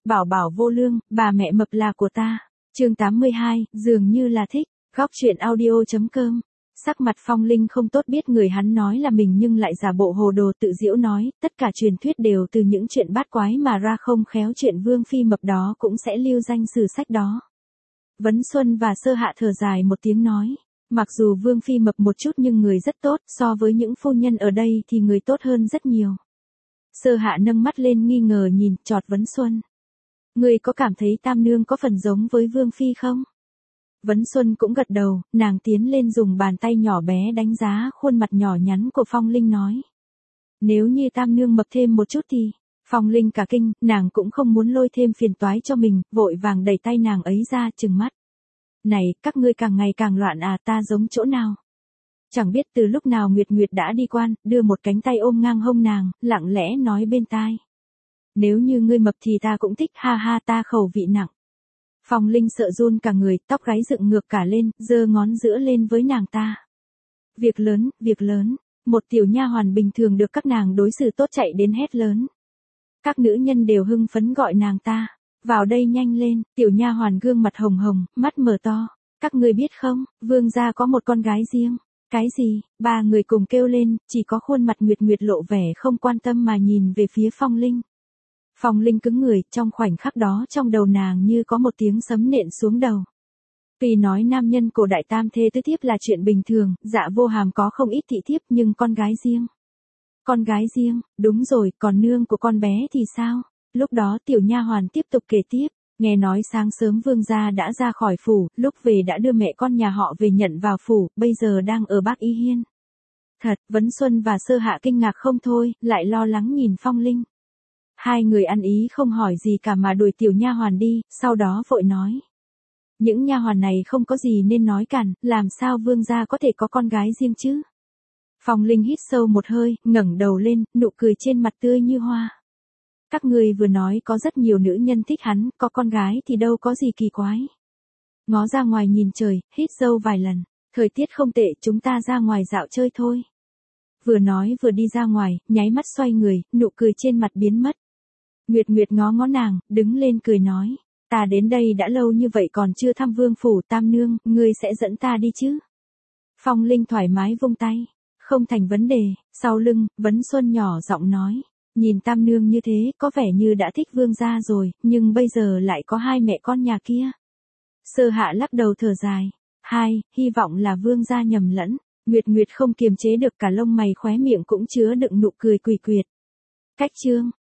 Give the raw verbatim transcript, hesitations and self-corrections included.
bảo bảo vô lương, bà mẹ mập là của ta. Chương tám mươi hai, dường như là thích. Góc truyện audio chấm com. Sắc mặt Phong Linh không tốt, biết người hắn nói là mình nhưng lại giả bộ hồ đồ tự giễu nói, tất cả truyền thuyết đều từ những chuyện bát quái mà ra, không khéo chuyện Vương Phi mập đó cũng sẽ lưu danh sử sách đó. Vấn Xuân và Sơ Hạ thở dài một tiếng nói, mặc dù Vương Phi mập một chút nhưng người rất tốt, so với những phu nhân ở đây thì người tốt hơn rất nhiều. Sơ Hạ nâng mắt lên nghi ngờ nhìn chọt Vấn Xuân. Người có cảm thấy Tam Nương có phần giống với Vương Phi không? Vấn Xuân cũng gật đầu, nàng tiến lên dùng bàn tay nhỏ bé đánh giá khuôn mặt nhỏ nhắn của Phong Linh nói. Nếu như Tam Nương mập thêm một chút thì... Phong Linh cả kinh, nàng cũng không muốn lôi thêm phiền toái cho mình, vội vàng đẩy tay nàng ấy ra, trừng mắt. Này, các ngươi càng ngày càng loạn à, ta giống chỗ nào? Chẳng biết từ lúc nào Nguyệt Nguyệt đã đi quan, đưa một cánh tay ôm ngang hông nàng, lặng lẽ nói bên tai. Nếu như ngươi mập thì ta cũng thích, ha ha, ta khẩu vị nặng. Phong Linh sợ run cả người, tóc gáy dựng ngược cả lên, giơ ngón giữa lên với nàng ta. Việc lớn, việc lớn, một tiểu nha hoàn bình thường được các nàng đối xử tốt chạy đến hét lớn. Các nữ nhân đều hưng phấn gọi nàng ta, vào đây nhanh lên. Tiểu nha hoàn gương mặt hồng hồng, mắt mở to. Các người biết không, Vương gia có một con gái riêng. Cái gì? Ba người cùng kêu lên, chỉ có khuôn mặt Nguyệt Nguyệt lộ vẻ không quan tâm mà nhìn về phía Phong Linh. Phong Linh cứng người, trong khoảnh khắc đó trong đầu nàng như có một tiếng sấm nện xuống đầu. Tuy nói nam nhân cổ đại tam thê tứ thiếp là chuyện bình thường, Dạ Vô Hàm có không ít thị thiếp, nhưng con gái riêng. Con gái riêng, đúng rồi, còn nương của con bé thì sao? Lúc đó tiểu nha hoàn tiếp tục kể tiếp, nghe nói sáng sớm Vương gia đã ra khỏi phủ, lúc về đã đưa mẹ con nhà họ về nhận vào phủ, bây giờ đang ở Bác Y Hiên. Thật, Vấn Xuân và Sơ Hạ kinh ngạc không thôi, lại lo lắng nhìn Phong Linh. Hai người ăn ý không hỏi gì cả mà đuổi tiểu nha hoàn đi, sau đó vội nói. Những nha hoàn này không có gì nên nói cản, làm sao Vương gia có thể có con gái riêng chứ? Phong Linh hít sâu một hơi, ngẩng đầu lên, nụ cười trên mặt tươi như hoa. Các người vừa nói có rất nhiều nữ nhân thích hắn, có con gái thì đâu có gì kỳ quái. Ngó ra ngoài nhìn trời, hít sâu vài lần, thời tiết không tệ, chúng ta ra ngoài dạo chơi thôi. Vừa nói vừa đi ra ngoài, nháy mắt xoay người, nụ cười trên mặt biến mất. Nguyệt Nguyệt ngó ngó nàng, đứng lên cười nói, ta đến đây đã lâu như vậy còn chưa thăm Vương phủ. Tam Nương, ngươi sẽ dẫn ta đi chứ? Phong Linh thoải mái vung tay. Không thành vấn đề. Sau lưng, Vấn Xuân nhỏ giọng nói, nhìn Tam Nương như thế, có vẻ như đã thích Vương gia rồi, nhưng bây giờ lại có hai mẹ con nhà kia. Sơ Hạ lắc đầu thở dài. Hai, hy vọng là Vương gia nhầm lẫn. Nguyệt Nguyệt không kiềm chế được, cả lông mày khóe miệng cũng chứa đựng nụ cười quỷ quyệt. Cách chương.